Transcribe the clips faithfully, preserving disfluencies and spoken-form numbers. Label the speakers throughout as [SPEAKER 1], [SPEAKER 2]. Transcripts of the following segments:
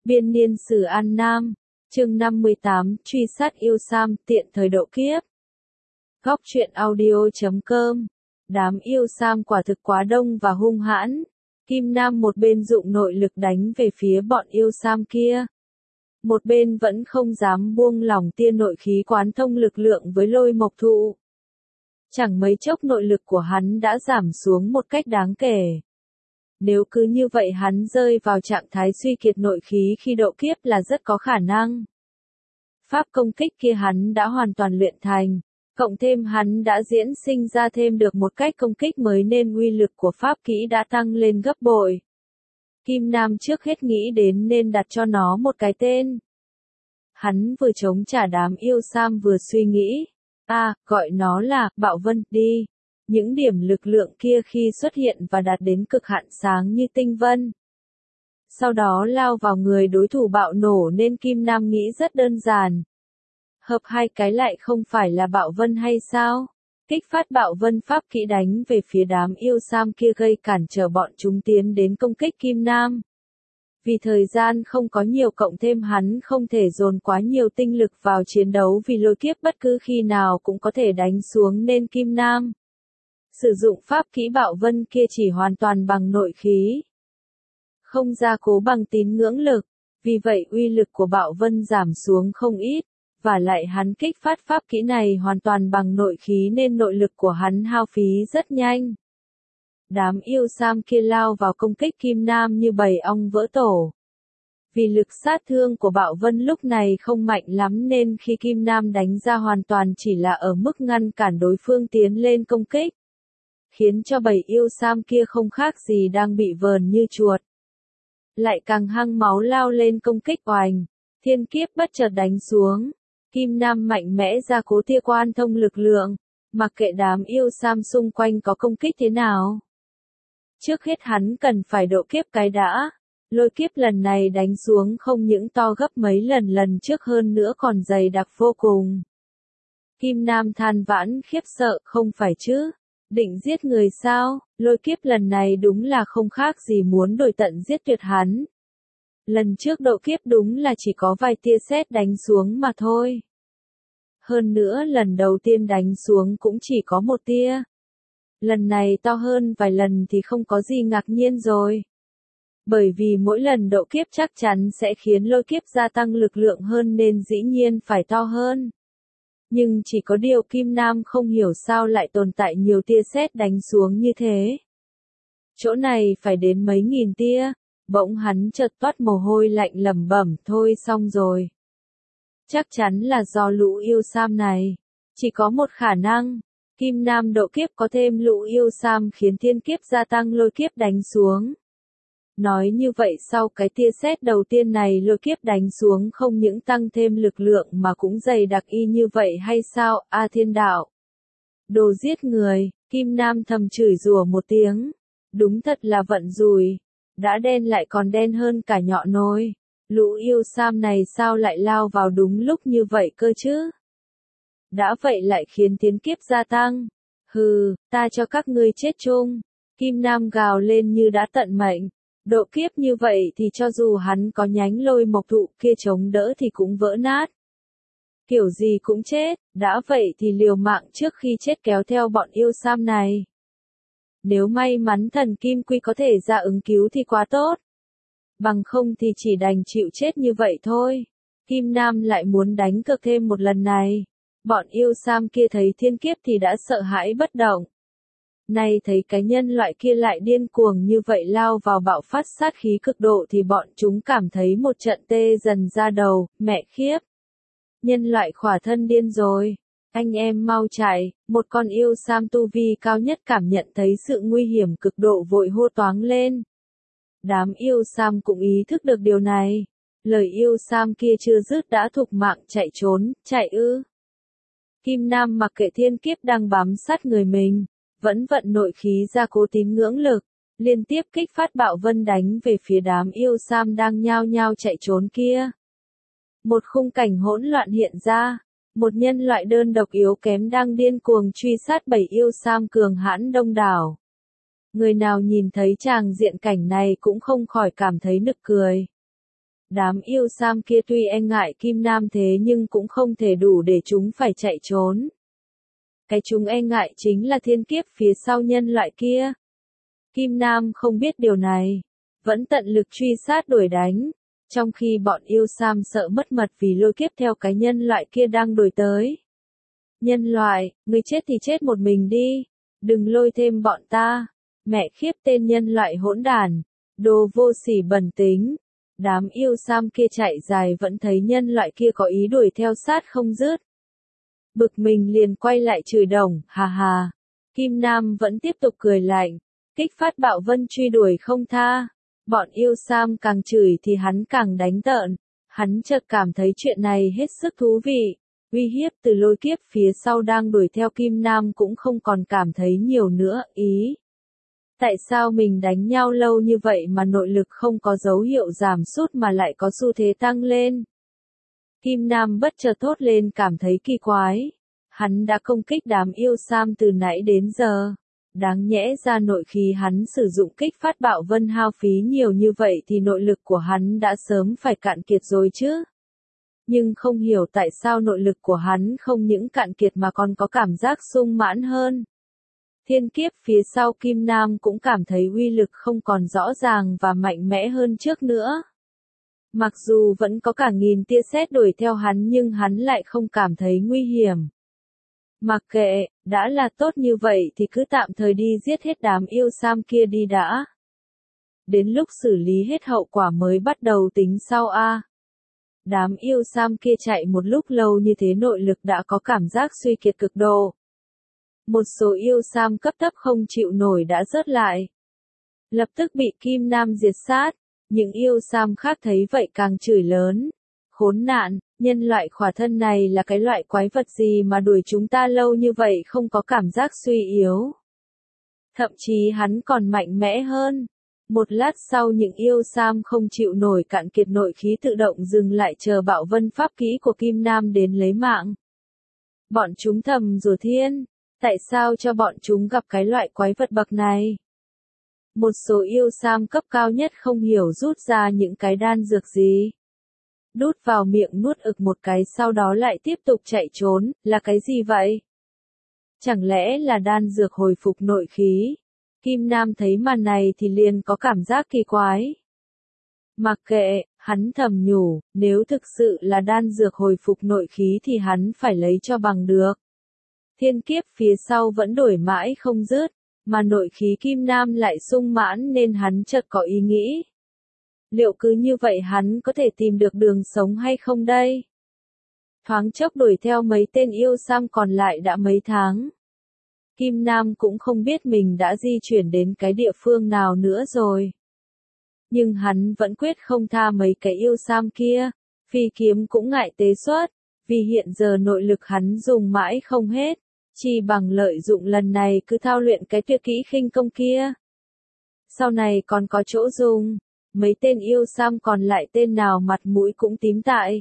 [SPEAKER 1] Biên niên sử An Nam, chương năm mươi tám, truy sát yêu Sam, tiện thời độ kiếp. Góc truyện audio chấm com. Đám yêu Sam quả thực quá đông và hung hãn. Kim Nam một bên dụng nội lực đánh về phía bọn yêu Sam kia. Một bên vẫn không dám buông lỏng tia nội khí quán thông lực lượng với lôi mộc thụ. Chẳng mấy chốc nội lực của hắn đã giảm xuống một cách đáng kể. Nếu cứ như vậy hắn rơi vào trạng thái suy kiệt nội khí khi độ kiếp là rất có khả năng. Pháp công kích kia hắn đã hoàn toàn luyện thành, cộng thêm hắn đã diễn sinh ra thêm được một cách công kích mới nên uy lực của pháp kỹ đã tăng lên gấp bội. Kim Nam trước hết nghĩ đến nên đặt cho nó một cái tên. Hắn vừa chống trả đám yêu Sam vừa suy nghĩ, à, gọi nó là Bạo Vân đi. Những điểm lực lượng kia khi xuất hiện và đạt đến cực hạn sáng như tinh vân. Sau đó lao vào người đối thủ bạo nổ nên Kim Nam nghĩ rất đơn giản. Hợp hai cái lại không phải là Bạo Vân hay sao? Kích phát Bạo Vân pháp kỹ đánh về phía đám yêu Sam kia gây cản trở bọn chúng tiến đến công kích Kim Nam. Vì thời gian không có nhiều cộng thêm hắn không thể dồn quá nhiều tinh lực vào chiến đấu vì lôi kiếp bất cứ khi nào cũng có thể đánh xuống nên Kim Nam sử dụng pháp kỹ Bạo Vân kia chỉ hoàn toàn bằng nội khí. Không gia cố bằng tín ngưỡng lực, vì vậy uy lực của Bạo Vân giảm xuống không ít, và lại hắn kích phát pháp kỹ này hoàn toàn bằng nội khí nên nội lực của hắn hao phí rất nhanh. Đám yêu Sam kia lao vào công kích Kim Nam như bầy ong vỡ tổ. Vì lực sát thương của Bạo Vân lúc này không mạnh lắm nên khi Kim Nam đánh ra hoàn toàn chỉ là ở mức ngăn cản đối phương tiến lên công kích. Khiến cho bầy yêu Sam kia không khác gì đang bị vờn như chuột. Lại càng hăng máu lao lên công kích oành, thiên kiếp bất chợt đánh xuống. Kim Nam mạnh mẽ ra cố tia quan thông lực lượng, mặc kệ đám yêu Sam xung quanh có công kích thế nào. Trước hết hắn cần phải độ kiếp cái đã, lôi kiếp lần này đánh xuống không những to gấp mấy lần lần trước hơn nữa còn dày đặc vô cùng. Kim Nam than vãn khiếp sợ, không phải chứ? Định giết người sao? Lôi kiếp lần này đúng là không khác gì muốn đuổi tận giết tuyệt hắn. Lần trước độ kiếp đúng là chỉ có vài tia sét đánh xuống mà thôi. Hơn nữa lần đầu tiên đánh xuống cũng chỉ có một tia. Lần này to hơn vài lần thì không có gì ngạc nhiên rồi. Bởi vì mỗi lần độ kiếp chắc chắn sẽ khiến lôi kiếp gia tăng lực lượng hơn nên dĩ nhiên phải to hơn. Nhưng chỉ có điều Kim Nam không hiểu sao lại tồn tại nhiều tia sét đánh xuống như thế. Chỗ này phải đến mấy nghìn tia, bỗng hắn chợt toát mồ hôi lạnh lẩm bẩm thôi xong rồi. Chắc chắn là do lũ yêu Sam này. Chỉ có một khả năng, Kim Nam độ kiếp có thêm lũ yêu Sam khiến thiên kiếp gia tăng lôi kiếp đánh xuống. Nói như vậy sau cái tia sét đầu tiên này lôi kiếp đánh xuống không những tăng thêm lực lượng mà cũng dày đặc y như vậy hay sao, A Thiên Đạo? Đồ giết người, Kim Nam thầm chửi rủa một tiếng. Đúng thật là vận rủi. Đã đen lại còn đen hơn cả nhọ nồi. Lũ yêu Sam này sao lại lao vào đúng lúc như vậy cơ chứ? Đã vậy lại khiến thiên kiếp gia tăng. Hừ, ta cho các ngươi chết chung. Kim Nam gào lên như đã tận mệnh. Độ kiếp như vậy thì cho dù hắn có nhánh lôi mộc thụ kia chống đỡ thì cũng vỡ nát. Kiểu gì cũng chết, đã vậy thì liều mạng trước khi chết kéo theo bọn yêu Sam này. Nếu may mắn thần Kim Quy có thể ra ứng cứu thì quá tốt. Bằng không thì chỉ đành chịu chết như vậy thôi. Kim Nam lại muốn đánh cược thêm một lần này. Bọn yêu Sam kia thấy thiên kiếp thì đã sợ hãi bất động. Nay thấy cái nhân loại kia lại điên cuồng như vậy lao vào bạo phát sát khí cực độ thì bọn chúng cảm thấy một trận tê dần ra đầu, mẹ khiếp. Nhân loại khỏa thân điên rồi. Anh em mau chạy, một con yêu Sam tu vi cao nhất cảm nhận thấy sự nguy hiểm cực độ vội hô toáng lên. Đám yêu Sam cũng ý thức được điều này. Lời yêu Sam kia chưa dứt đã thục mạng chạy trốn, chạy ư. Kim Nam mặc kệ thiên kiếp đang bám sát người mình. Vẫn vận nội khí ra cố tín ngưỡng lực, liên tiếp kích phát Bạo Vân đánh về phía đám yêu Sam đang nhao nhao chạy trốn kia. Một khung cảnh hỗn loạn hiện ra, một nhân loại đơn độc yếu kém đang điên cuồng truy sát bảy yêu Sam cường hãn đông đảo. Người nào nhìn thấy tràng diện cảnh này cũng không khỏi cảm thấy nực cười. Đám yêu Sam kia tuy e ngại Kim Nam thế nhưng cũng không thể đủ để chúng phải chạy trốn. Cái chúng e ngại chính là thiên kiếp phía sau nhân loại kia. Kim Nam không biết điều này, vẫn tận lực truy sát đuổi đánh, trong khi bọn yêu Sam sợ mất mật vì lôi kiếp theo cái nhân loại kia đang đuổi tới. Nhân loại, người chết thì chết một mình đi, đừng lôi thêm bọn ta. Mẹ khiếp tên nhân loại hỗn đản, đồ vô sỉ bẩn tính. Đám yêu Sam kia chạy dài vẫn thấy nhân loại kia có ý đuổi theo sát không dứt. Bực mình liền quay lại chửi đồng, hà hà. Kim Nam vẫn tiếp tục cười lạnh, kích phát bạo vân truy đuổi không tha. Bọn yêu Sam càng chửi thì hắn càng đánh tợn. Hắn chợt cảm thấy chuyện này hết sức thú vị. Uy hiếp từ lôi kiếp phía sau đang đuổi theo Kim Nam cũng không còn cảm thấy nhiều nữa, ý. Tại sao mình đánh nhau lâu như vậy mà nội lực không có dấu hiệu giảm sút mà lại có xu thế tăng lên? Kim Nam bất chợt thốt lên cảm thấy kỳ quái. Hắn đã công kích đám yêu Sam từ nãy đến giờ. Đáng nhẽ ra nội khí hắn sử dụng kích phát bạo vân hao phí nhiều như vậy thì nội lực của hắn đã sớm phải cạn kiệt rồi chứ. Nhưng không hiểu tại sao nội lực của hắn không những cạn kiệt mà còn có cảm giác sung mãn hơn. Thiên kiếp phía sau Kim Nam cũng cảm thấy uy lực không còn rõ ràng và mạnh mẽ hơn trước nữa. Mặc dù vẫn có cả nghìn tia sét đuổi theo hắn nhưng hắn lại không cảm thấy nguy hiểm. Mặc kệ, đã là tốt như vậy thì cứ tạm thời đi giết hết đám yêu Sam kia đi đã. Đến lúc xử lý hết hậu quả mới bắt đầu tính sau a. Đám yêu Sam kia chạy một lúc lâu như thế nội lực đã có cảm giác suy kiệt cực độ. Một số yêu Sam cấp thấp không chịu nổi đã rớt lại. Lập tức bị Kim Nam diệt sát, những yêu Sam khác thấy vậy càng chửi lớn. Khốn nạn, nhân loại khỏa thân này là cái loại quái vật gì mà đuổi chúng ta lâu như vậy không có cảm giác suy yếu. Thậm chí hắn còn mạnh mẽ hơn. Một lát sau những yêu Sam không chịu nổi cạn kiệt nội khí tự động dừng lại chờ bạo vân pháp kỹ của Kim Nam đến lấy mạng. Bọn chúng thầm rủa thiên, tại sao cho bọn chúng gặp cái loại quái vật bậc này? Một số yêu Sam cấp cao nhất không hiểu rút ra những cái đan dược gì. Đút vào miệng nuốt ực một cái sau đó lại tiếp tục chạy trốn, là cái gì vậy? Chẳng lẽ là đan dược hồi phục nội khí? Kim Nam thấy màn này thì liền có cảm giác kỳ quái. Mặc kệ, hắn thầm nhủ, nếu thực sự là đan dược hồi phục nội khí thì hắn phải lấy cho bằng được. Thiên kiếp phía sau vẫn đổi mãi không dứt, mà nội khí Kim Nam lại sung mãn nên hắn chợt có ý nghĩ. Liệu cứ như vậy hắn có thể tìm được đường sống hay không đây? Thoáng chốc đuổi theo mấy tên yêu Sam còn lại đã mấy tháng. Kim Nam cũng không biết mình đã di chuyển đến cái địa phương nào nữa rồi. Nhưng hắn vẫn quyết không tha mấy cái yêu Sam kia, phi kiếm cũng ngại tế xuất, vì hiện giờ nội lực hắn dùng mãi không hết, chỉ bằng lợi dụng lần này cứ thao luyện cái tuyệt kỹ khinh công kia. Sau này còn có chỗ dùng, mấy tên yêu Sam còn lại tên nào mặt mũi cũng tím tại.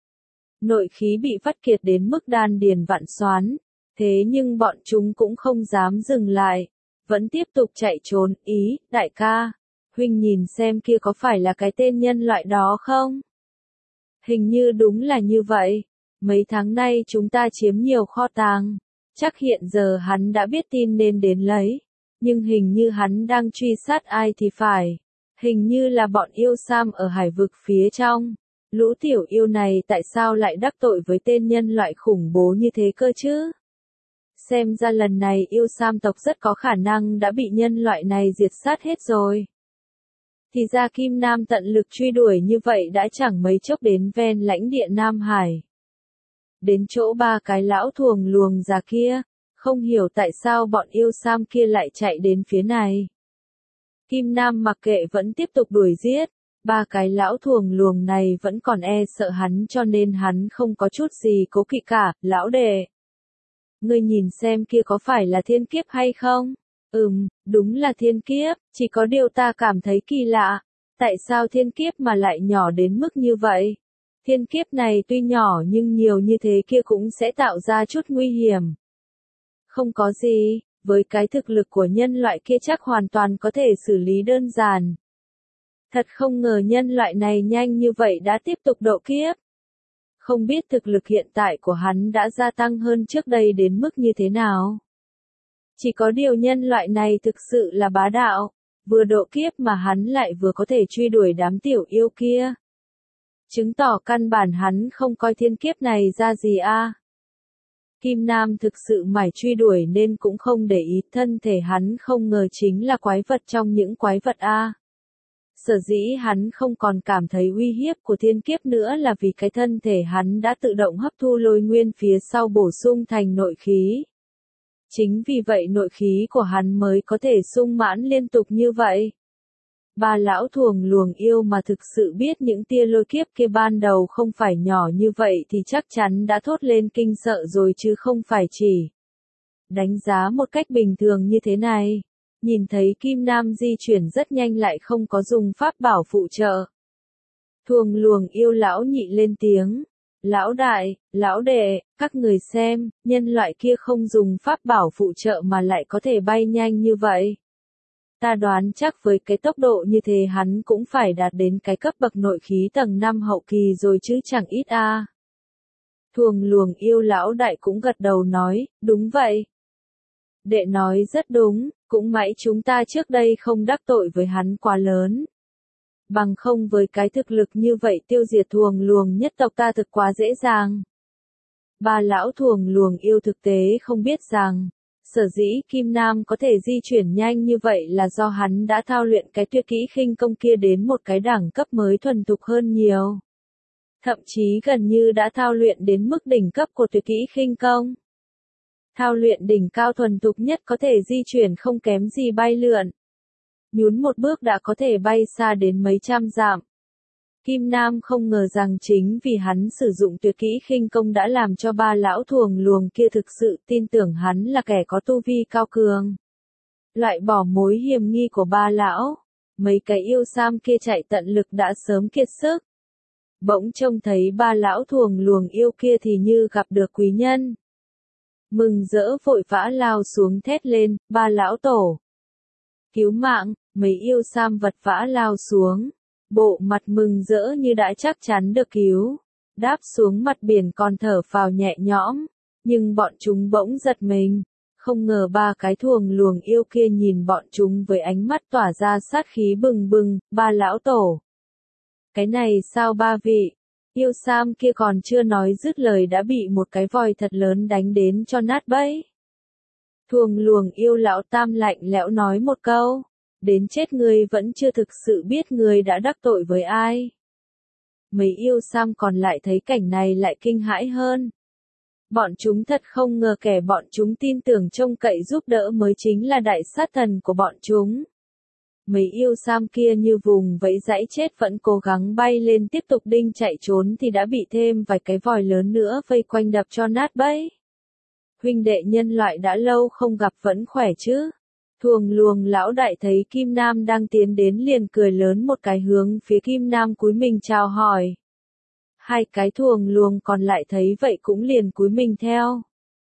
[SPEAKER 1] Nội khí bị vắt kiệt đến mức đan điền vặn xoán. Thế nhưng bọn chúng cũng không dám dừng lại, vẫn tiếp tục chạy trốn, ý, đại ca, huynh nhìn xem kia có phải là cái tên nhân loại đó không? Hình như đúng là như vậy, mấy tháng nay chúng ta chiếm nhiều kho tàng, chắc hiện giờ hắn đã biết tin nên đến lấy, nhưng hình như hắn đang truy sát ai thì phải, hình như là bọn yêu Sam ở hải vực phía trong. Lũ tiểu yêu này tại sao lại đắc tội với tên nhân loại khủng bố như thế cơ chứ? Xem ra lần này yêu Sam tộc rất có khả năng đã bị nhân loại này diệt sát hết rồi. Thì ra Kim Nam tận lực truy đuổi như vậy đã chẳng mấy chốc đến ven lãnh địa Nam Hải. Đến chỗ ba cái lão thuồng luồng già kia, không hiểu tại sao bọn yêu Sam kia lại chạy đến phía này. Kim Nam mặc kệ vẫn tiếp tục đuổi giết, ba cái lão thuồng luồng này vẫn còn e sợ hắn cho nên hắn không có chút gì cố kỵ cả, lão đệ. Ngươi nhìn xem kia có phải là thiên kiếp hay không? Ừm, đúng là thiên kiếp, chỉ có điều ta cảm thấy kỳ lạ. Tại sao thiên kiếp mà lại nhỏ đến mức như vậy? Thiên kiếp này tuy nhỏ nhưng nhiều như thế kia cũng sẽ tạo ra chút nguy hiểm. Không có gì, với cái thực lực của nhân loại kia chắc hoàn toàn có thể xử lý đơn giản. Thật không ngờ nhân loại này nhanh như vậy đã tiếp tục độ kiếp. Không biết thực lực hiện tại của hắn đã gia tăng hơn trước đây đến mức như thế nào. Chỉ có điều nhân loại này thực sự là bá đạo, vừa độ kiếp mà hắn lại vừa có thể truy đuổi đám tiểu yêu kia. Chứng tỏ căn bản hắn không coi thiên kiếp này ra gì a. À. Kim Nam thực sự mải truy đuổi nên cũng không để ý, thân thể hắn không ngờ chính là quái vật trong những quái vật a. À. Sở dĩ hắn không còn cảm thấy uy hiếp của thiên kiếp nữa là vì cái thân thể hắn đã tự động hấp thu lôi nguyên phía sau bổ sung thành nội khí. Chính vì vậy nội khí của hắn mới có thể sung mãn liên tục như vậy. Ba lão thuồng luồng yêu mà thực sự biết những tia lôi kiếp kia ban đầu không phải nhỏ như vậy thì chắc chắn đã thốt lên kinh sợ rồi chứ không phải chỉ đánh giá một cách bình thường như thế này. Nhìn thấy Kim Nam di chuyển rất nhanh lại không có dùng pháp bảo phụ trợ. Thuồng luồng yêu lão nhị lên tiếng. Lão đại, lão đệ, các người xem, nhân loại kia không dùng pháp bảo phụ trợ mà lại có thể bay nhanh như vậy. Ta đoán chắc với cái tốc độ như thế hắn cũng phải đạt đến cái cấp bậc nội khí tầng năm hậu kỳ rồi chứ chẳng ít a. À. Thuồng luồng yêu lão đại cũng gật đầu nói, đúng vậy. Đệ nói rất đúng, cũng mãi chúng ta trước đây không đắc tội với hắn quá lớn. Bằng không với cái thực lực như vậy tiêu diệt thuồng luồng nhất tộc ta thực quá dễ dàng. Ba lão thuồng luồng yêu thực tế không biết rằng, sở dĩ Kim Nam có thể di chuyển nhanh như vậy là do hắn đã thao luyện cái tuyệt kỹ khinh công kia đến một cái đẳng cấp mới thuần thục hơn nhiều. Thậm chí gần như đã thao luyện đến mức đỉnh cấp của tuyệt kỹ khinh công. Thao luyện đỉnh cao thuần thục nhất có thể di chuyển không kém gì bay lượn. Nhún một bước đã có thể bay xa đến mấy trăm dặm. Kim Nam không ngờ rằng chính vì hắn sử dụng tuyệt kỹ khinh công đã làm cho ba lão thuồng luồng kia thực sự tin tưởng hắn là kẻ có tu vi cao cường. Loại bỏ mối hiềm nghi của ba lão, mấy cái yêu sam kia chạy tận lực đã sớm kiệt sức. Bỗng trông thấy ba lão thuồng luồng yêu kia thì như gặp được quý nhân. Mừng rỡ vội vã lao xuống thét lên, ba lão tổ. Cứu mạng, mấy yêu sam vật vã lao xuống. Bộ mặt mừng rỡ như đã chắc chắn được cứu. Đáp xuống mặt biển còn thở phào nhẹ nhõm. Nhưng bọn chúng bỗng giật mình. Không ngờ ba cái thuồng luồng yêu kia nhìn bọn chúng với ánh mắt tỏa ra sát khí bừng bừng, ba lão tổ. Cái này sao ba vị? Yêu sam kia còn chưa nói dứt lời đã bị một cái vòi thật lớn đánh đến cho nát bẫy. Thuồng luồng yêu lão tam lạnh lẽo nói một câu. Đến chết ngươi vẫn chưa thực sự biết ngươi đã đắc tội với ai. Mấy yêu sam còn lại thấy cảnh này lại kinh hãi hơn. Bọn chúng thật không ngờ kẻ bọn chúng tin tưởng trông cậy giúp đỡ mới chính là đại sát thần của bọn chúng. Mấy yêu sam kia như vùng vẫy dãy chết vẫn cố gắng bay lên tiếp tục đinh chạy trốn thì đã bị thêm vài cái vòi lớn nữa vây quanh đập cho nát bẫy. Huynh đệ nhân loại đã lâu không gặp vẫn khỏe chứ? Thuồng luồng lão đại thấy Kim Nam đang tiến đến liền cười lớn một cái hướng phía Kim Nam cúi mình chào hỏi. Hai cái thuồng luồng còn lại thấy vậy cũng liền cúi mình theo.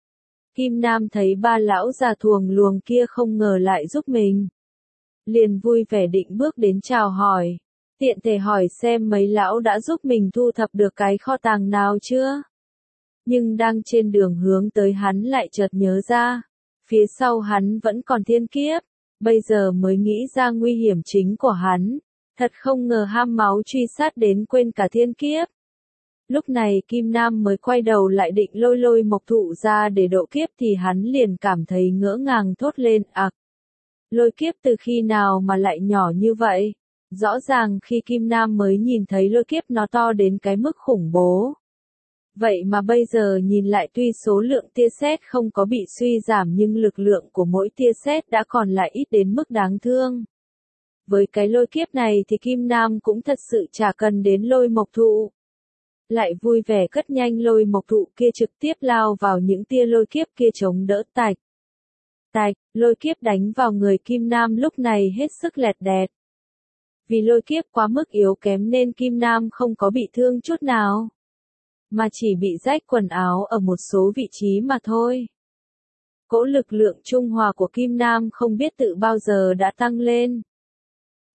[SPEAKER 1] Kim Nam thấy ba lão già thuồng luồng kia không ngờ lại giúp mình. Liền vui vẻ định bước đến chào hỏi. Tiện thể hỏi xem mấy lão đã giúp mình thu thập được cái kho tàng nào chưa? Nhưng đang trên đường hướng tới hắn lại chợt nhớ ra. Phía sau hắn vẫn còn thiên kiếp. Bây giờ mới nghĩ ra nguy hiểm chính của hắn. Thật không ngờ ham máu truy sát đến quên cả thiên kiếp. Lúc này Kim Nam mới quay đầu lại định lôi lôi mộc thụ ra để độ kiếp thì hắn liền cảm thấy ngỡ ngàng thốt lên ạc. Lôi kiếp từ khi nào mà lại nhỏ như vậy? Rõ ràng khi Kim Nam mới nhìn thấy lôi kiếp nó to đến cái mức khủng bố. Vậy mà bây giờ nhìn lại tuy số lượng tia sét không có bị suy giảm nhưng lực lượng của mỗi tia sét đã còn lại ít đến mức đáng thương. Với cái lôi kiếp này thì Kim Nam cũng thật sự chả cần đến lôi mộc thụ. Lại vui vẻ cất nhanh lôi mộc thụ kia trực tiếp lao vào những tia lôi kiếp kia chống đỡ tạch. Tạch, lôi kiếp đánh vào người Kim Nam lúc này hết sức lẹt đẹt. Vì lôi kiếp quá mức yếu kém nên Kim Nam không có bị thương chút nào. Mà chỉ bị rách quần áo ở một số vị trí mà thôi. Cỗ lực lượng trung hòa của Kim Nam không biết tự bao giờ đã tăng lên.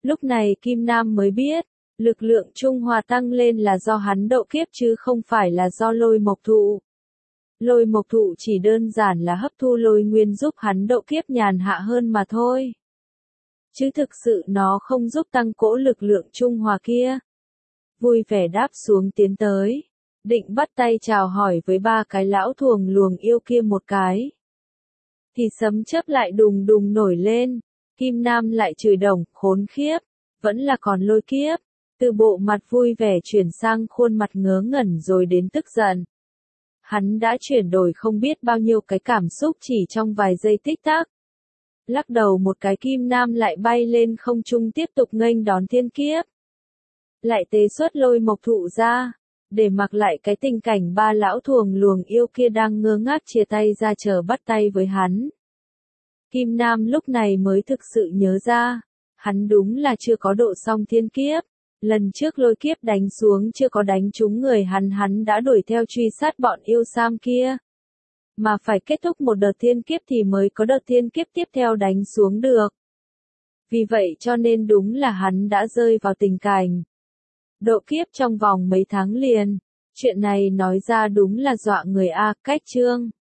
[SPEAKER 1] Lúc này Kim Nam mới biết, lực lượng Trung Hòa tăng lên là do hắn độ kiếp chứ không phải là do lôi mộc thụ. Lôi mộc thụ chỉ đơn giản là hấp thu lôi nguyên giúp hắn độ kiếp nhàn hạ hơn mà thôi. Chứ thực sự nó không giúp tăng cỗ lực lượng Trung Hòa kia. Vui vẻ đáp xuống tiến tới. Định bắt tay chào hỏi với ba cái lão thuồng luồng yêu kia một cái. Thì sấm chớp lại đùng đùng nổi lên. Kim Nam lại chửi đồng, khốn khiếp. Vẫn là còn lôi kiếp. Từ bộ mặt vui vẻ chuyển sang khuôn mặt ngớ ngẩn rồi đến tức giận. Hắn đã chuyển đổi không biết bao nhiêu cái cảm xúc chỉ trong vài giây tích tắc. Lắc đầu một cái Kim Nam lại bay lên không trung tiếp tục nghênh đón thiên kiếp. Lại tế xuất lôi mộc thụ ra, để mặc lại cái tình cảnh ba lão thuồng luồng yêu kia đang ngơ ngác chia tay ra chờ bắt tay với hắn. Kim Nam lúc này mới thực sự nhớ ra, hắn đúng là chưa có độ xong thiên kiếp. Lần trước lôi kiếp đánh xuống chưa có đánh trúng người hắn hắn đã đuổi theo truy sát bọn yêu sam kia. Mà phải kết thúc một đợt thiên kiếp thì mới có đợt thiên kiếp tiếp theo đánh xuống được. Vì vậy cho nên đúng là hắn đã rơi vào tình cảnh độ kiếp trong vòng mấy tháng liền. Chuyện này nói ra đúng là dọa người a. Cách chương